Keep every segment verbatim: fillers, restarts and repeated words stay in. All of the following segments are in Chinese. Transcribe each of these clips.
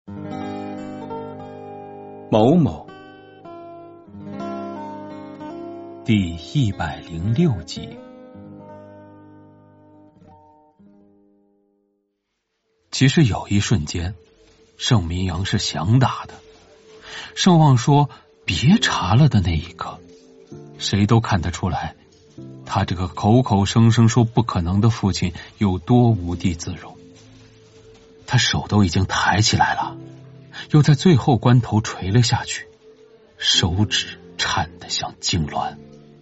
某某第一百零六集。其实有一瞬间，盛明阳是想打的。盛望说别查了的那一刻，谁都看得出来，他这个口口声声说不可能的父亲有多无地自容。他手都已经抬起来了，又在最后关头垂了下去，手指颤得像痉挛。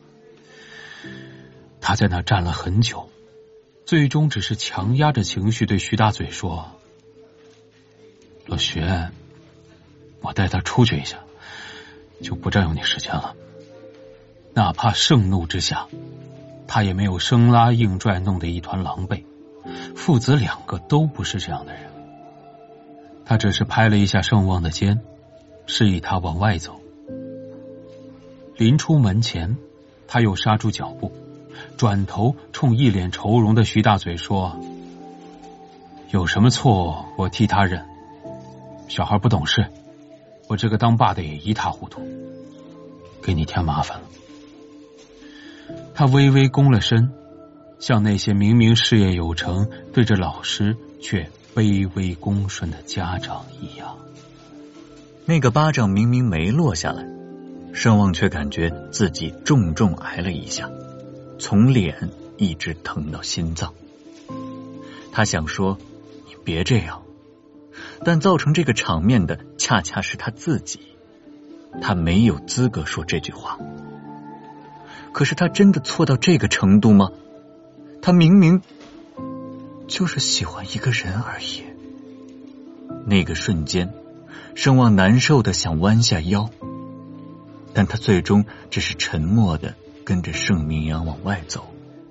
他在那站了很久，最终只是强压着情绪对徐大嘴说：老徐，我带他出去一下，就不占用你时间了。哪怕盛怒之下，他也没有生拉硬拽弄得一团狼狈，父子两个都不是这样的人。他只是拍了一下盛望的肩，示意他往外走。临出门前，他又刹住脚步，转头冲一脸愁容的徐大嘴说：有什么错我替他认，小孩不懂事，我这个当爸的也一塌糊涂，给你添麻烦了。他微微躬了身，像那些明明事业有成，对着老师却卑微恭顺的家长一样。 那个巴掌明明没落下来，盛望却感觉自己重重挨了一下，从脸一直疼到心脏。他想说你别这样，但造成这个场面的恰恰是他自己，他没有资格说这句话。可是他真的错到这个程度吗？他明明就是喜欢一个人而已。那个瞬间，盛望难受的想弯下腰，但他最终只是沉默的跟着盛明阳往外走。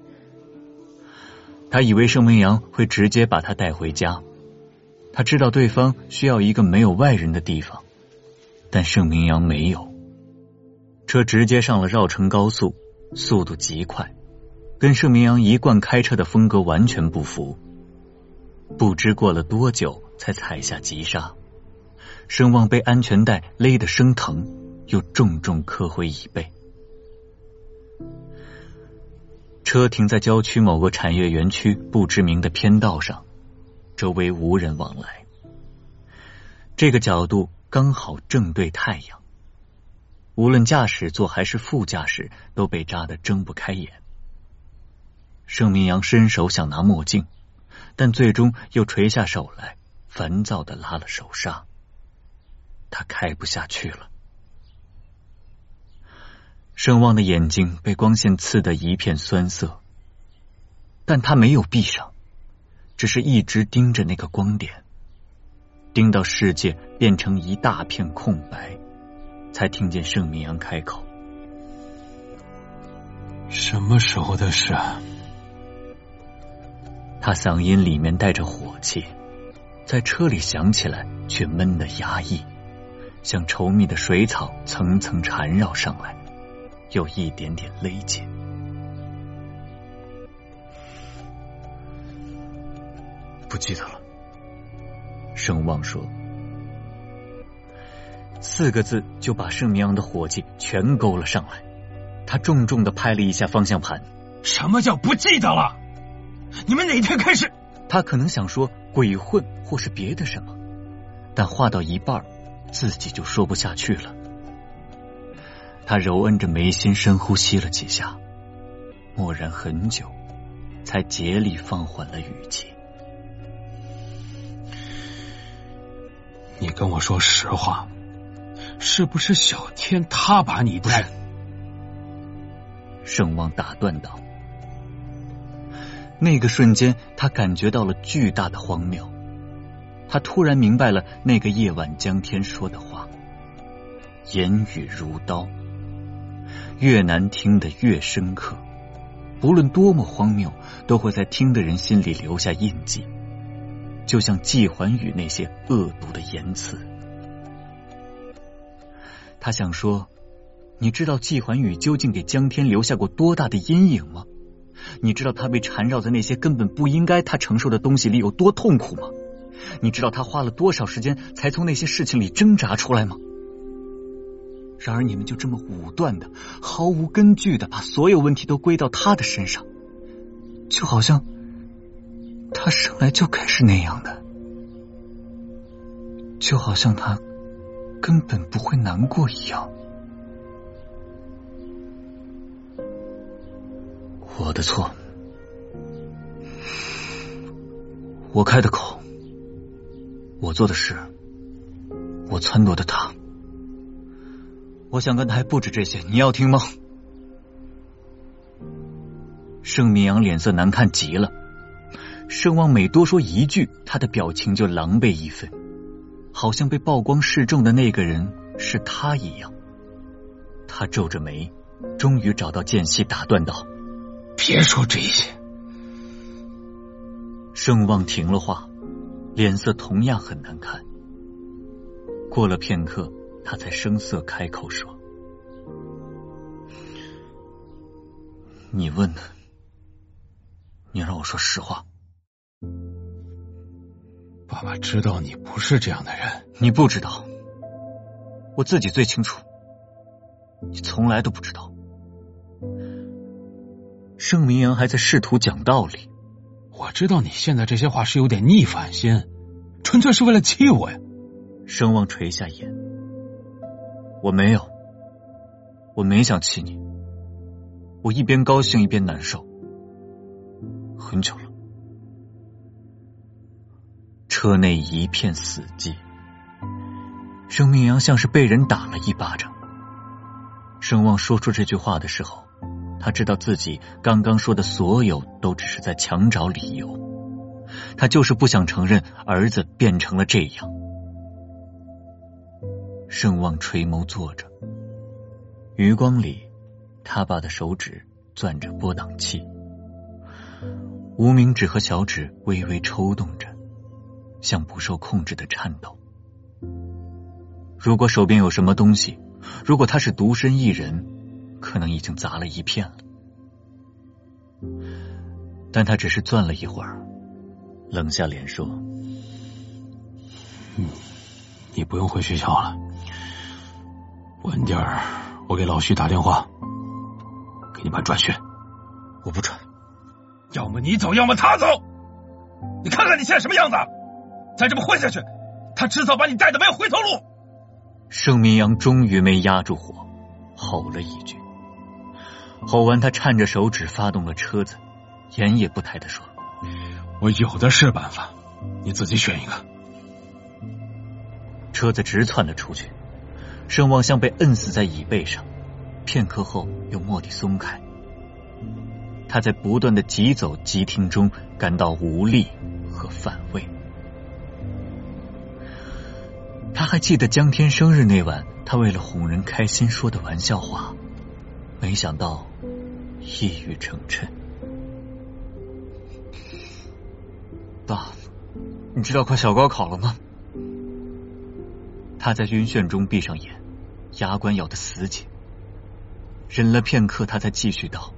他以为盛明阳会直接把他带回家，他知道对方需要一个没有外人的地方，但盛明阳没有。车直接上了绕城高速，速度极快，跟盛明阳一贯开车的风格完全不符。不知过了多久才踩下急刹，盛望被安全带勒得生疼，又重重磕回椅背。车停在郊区某个产业园区不知名的偏道上，周围无人往来。这个角度刚好正对太阳，无论驾驶座还是副驾驶都被扎得睁不开眼。盛明阳伸手想拿墨镜，但最终又垂下手来，烦躁地拉了手刹。他开不下去了。盛望的眼睛被光线刺得一片酸涩，但他没有闭上，只是一直盯着那个光点，盯到世界变成一大片空白，才听见盛明阳开口： 什么时候的事啊？ 他嗓音里面带着火气，在车里响起来却闷得压抑，像稠密的水草层层缠绕上来，有一点点勒紧。不记得了，盛望说。四个字就把盛明阳的火气全勾了上来。他重重地拍了一下方向盘。 什么叫不记得了？你们哪天开始？ 他可能想说鬼混或是别的什么，但话到一半自己就说不下去了。他揉摁着眉心，深呼吸了几下，默然很久，才竭力放缓了语气。 你跟我说实话，是不是小天他把你带？ 盛望打断道。那个瞬间，他感觉到了巨大的荒谬。他突然明白了那个夜晚江天说的话，言语如刀，越难听得越深刻，不论多么荒谬，都会在听的人心里留下印记，就像季环宇那些恶毒的言辞。他想说，你知道季环宇究竟给江天留下过多大的阴影吗？你知道他被缠绕在那些根本不应该他承受的东西里有多痛苦吗？ 你知道他花了多少时间才从那些事情里挣扎出来吗？然而你们就这么武断的、毫无根据的把所有问题都归到他的身上，就好像他生来就该是那样的，就好像他根本不会难过一样。我的错，我开的口，我做的事，我撺掇的他。我想跟的还不止这些，你要听吗？盛明阳脸色难看极了，盛望每多说一句，他的表情就狼狈一分，好像被曝光示众的那个人是他一样。他皱着眉，终于找到间隙打断道： 别说这些。 盛望停了话，脸色同样很难看。过了片刻，他才声色开口说：你问的，你让我说实话。 爸爸知道你不是这样的人。 你不知道，我自己最清楚，你从来都不知道。盛明阳还在试图讲道理。 我知道你现在这些话是有点逆反心，纯粹是为了气我呀。 盛望垂下眼，我没有，我没想气你，我一边高兴一边难受，很久了。车内一片死寂，盛明阳像是被人打了一巴掌。盛望说出这句话的时候，他知道自己刚刚说的所有都只是在强找理由，他就是不想承认儿子变成了这样。盛望垂眸坐着，余光里他爸的手指攥着拨档器，无名指和小指微微抽动着，像不受控制的颤抖。如果手边有什么东西，如果他是独身一人，可能已经砸了一片了。但他只是攥了一会儿，冷下脸说： 嗯，你不用回学校了，晚点儿我给老徐打电话，给你办转学。 我不转。 要么你走，要么他走。你看看你现在什么样子，再这么混下去，他迟早把你带的没有回头路。 盛明阳终于没压住火，吼了一句。吼完，他颤着手指发动了车子，眼也不抬地说： 我有的是办法，你自己选一个。 车子直窜了出去，盛望像被摁死在椅背上，片刻后又蓦地松开。他在不断的急走急停中感到无力和反胃。他还记得江天生日那晚，他为了哄人开心说的玩笑话，没想到一语成谶。爸，你知道快小高考了吗？他在晕眩中闭上眼，牙关咬得死紧。忍了片刻，他才继续道：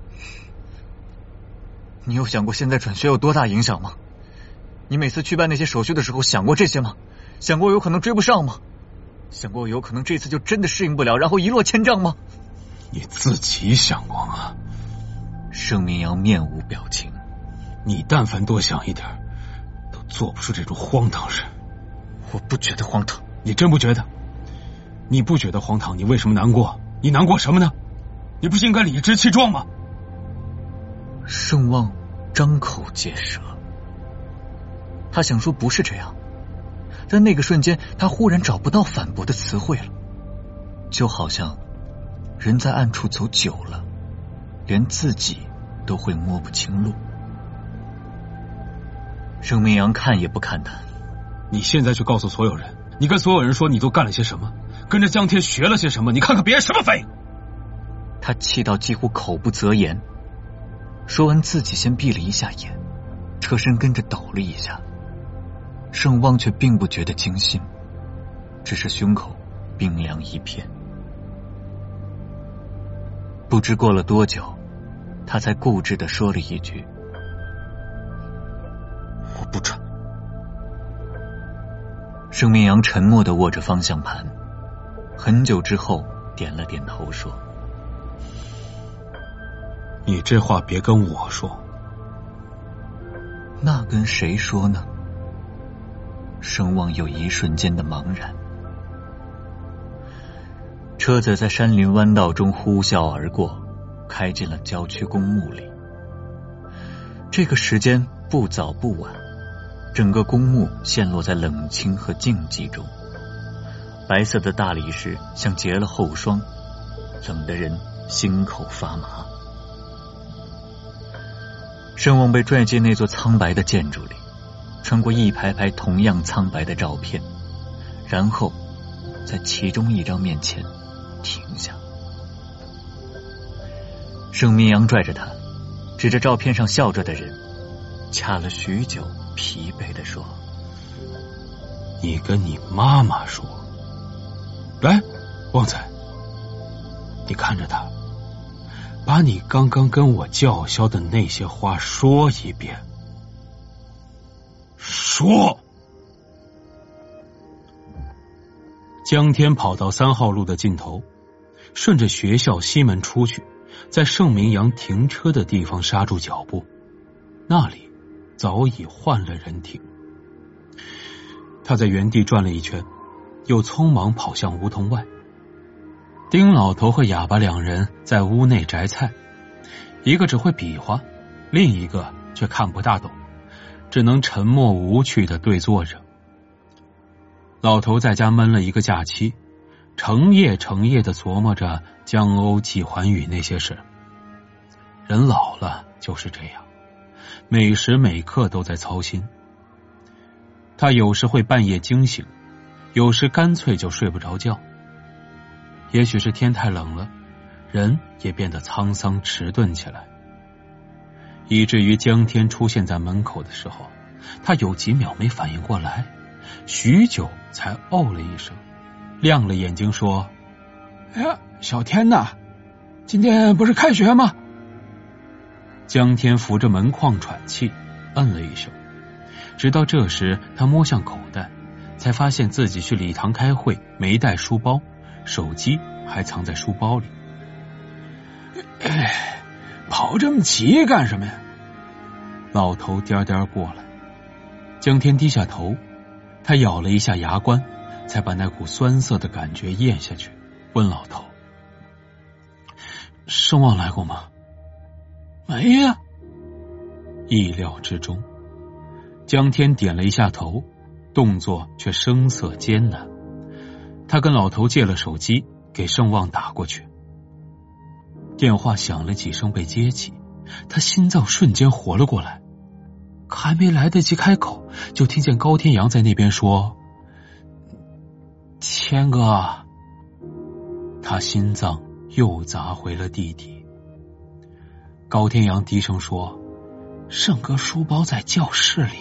你有想过现在转学有多大影响吗？你每次去办那些手续的时候想过这些吗？想过有可能追不上吗？想过有可能这次就真的适应不了，然后一落千丈吗？ 你自己想过吗？ 盛明阳面无表情。 你但凡多想一点，都做不出这种荒唐事。 我不觉得荒唐。 你真不觉得？你不觉得荒唐，你为什么难过？你难过什么呢？你不是应该理直气壮吗？ 盛望张口结舌，他想说不是这样，但那个瞬间他忽然找不到反驳的词汇了，就好像人在暗处走久了，连自己都会摸不清路。盛明阳看也不看他。 你现在去告诉所有人，你跟所有人说你都干了些什么，跟着江天学了些什么，你看看别人什么反应。 他气到几乎口不择言，说完自己先闭了一下眼，车身跟着抖了一下。盛望却并不觉得惊心，只是胸口冰凉一片。不知过了多久，他才固执地说了一句：我不转。 盛明阳沉默地握着方向盘，很久之后点了点头说： 你这话别跟我说。 那跟谁说呢？盛望有一瞬间的茫然。车子在山林弯道中呼啸而过，开进了郊区公墓里。这个时间不早不晚，整个公墓陷落在冷清和静寂中，白色的大理石像结了厚霜，冷得人心口发麻。盛望被拽进那座苍白的建筑里，穿过一排排同样苍白的照片，然后在其中一张面前停下。盛明阳拽着他，指着照片上笑着的人，掐了许久，疲惫地说： 你跟你妈妈说。来，旺仔，你看着他，把你刚刚跟我叫嚣的那些话说一遍。说。江天跑到三号路的尽头，顺着学校西门出去，在盛明阳停车的地方刹住脚步，那里早已换了人停。他在原地转了一圈，又匆忙跑向梧桐外。丁老头和哑巴两人在屋内摘菜，一个只会比划，另一个却看不大懂，只能沉默无趣地对坐着。老头在家闷了一个假期，成夜成夜地琢磨着江欧季环宇那些事。人老了就是这样，每时每刻都在操心。他有时会半夜惊醒，有时干脆就睡不着觉。也许是天太冷了，人也变得沧桑迟钝起来，以至于江天出现在门口的时候，他有几秒没反应过来，许久才哦了一声，亮了眼睛说：哎呀，小天哪，今天不是开学吗？江天扶着门框喘气，嗯了一声。直到这时他摸向口袋，才发现自己去礼堂开会没带书包，手机还藏在书包里。哎，跑这么急干什么呀？老头颠颠过来。江天低下头，他咬了一下牙关，才把那股酸涩的感觉咽下去，问老头：盛望来过吗？没呀。意料之中。江天点了一下头，动作却声色艰难。他跟老头借了手机，给盛望打过去。电话响了几声被接起，他心脏瞬间活了过来，还没来得及开口，就听见高天阳在那边说：天哥。他心脏又砸回了地底。高天阳低声说：盛哥书包在教室里。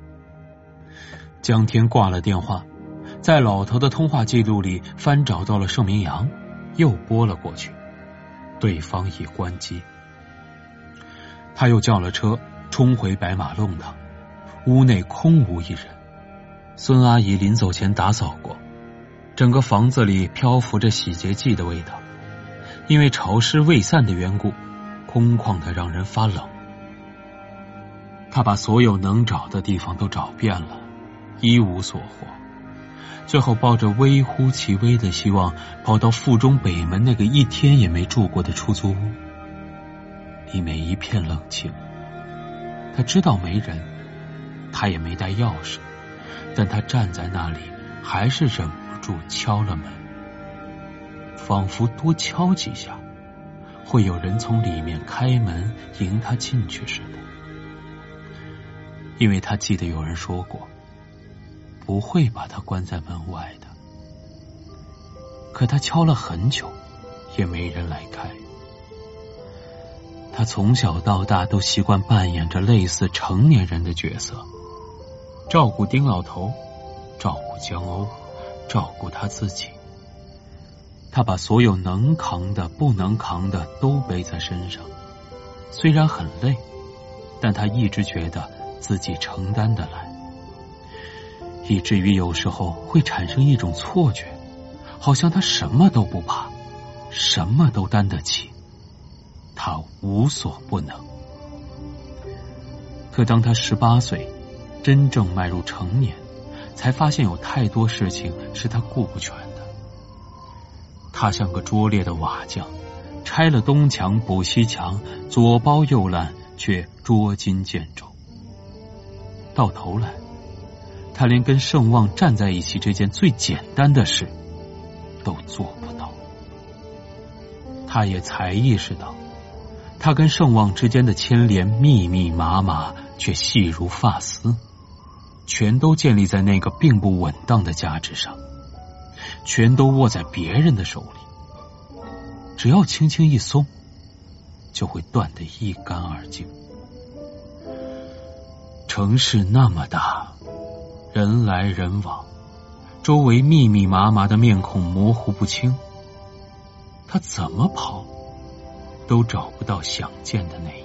江天挂了电话，在老头的通话记录里翻找到了盛明阳，又拨了过去，对方已关机。他又叫了车，冲回白马弄堂，屋内空无一人。孙阿姨临走前打扫过，整个房子里漂浮着洗洁剂的味道，因为潮湿未散的缘故，空旷的让人发冷。他把所有能找的地方都找遍了，一无所获，最后抱着微乎其微的希望，跑到附中北门那个一天也没住过的出租屋。里面一片冷清，他知道没人，他也没带钥匙，但他站在那里，还是忍不住敲了门，仿佛多敲几下，会有人从里面开门迎他进去似的。因为他记得有人说过，不会把他关在门外的。可他敲了很久，也没人来开。他从小到大都习惯扮演着类似成年人的角色，照顾丁老头，照顾江欧，照顾他自己。他把所有能扛的不能扛的都背在身上，虽然很累，但他一直觉得自己承担得来。 以至于有时候会产生一种错觉，好像他什么都不怕，什么都担得起，他无所不能。可当他十八岁，真正迈入成年，才发现有太多事情是他顾不全的。他像个拙劣的瓦匠，拆了东墙补西墙，左包右烂，却捉襟见肘。到头来，他连跟盛旺站在一起这件最简单的事都做不到。他也才意识到，他跟盛旺之间的牵连密密麻麻，却细如发丝，全都建立在那个并不稳当的价值上，全都握在别人的手里，只要轻轻一松，就会断得一干二净。城市那么大，人来人往，周围密密麻麻的面孔模糊不清，他怎么跑都找不到想见的那一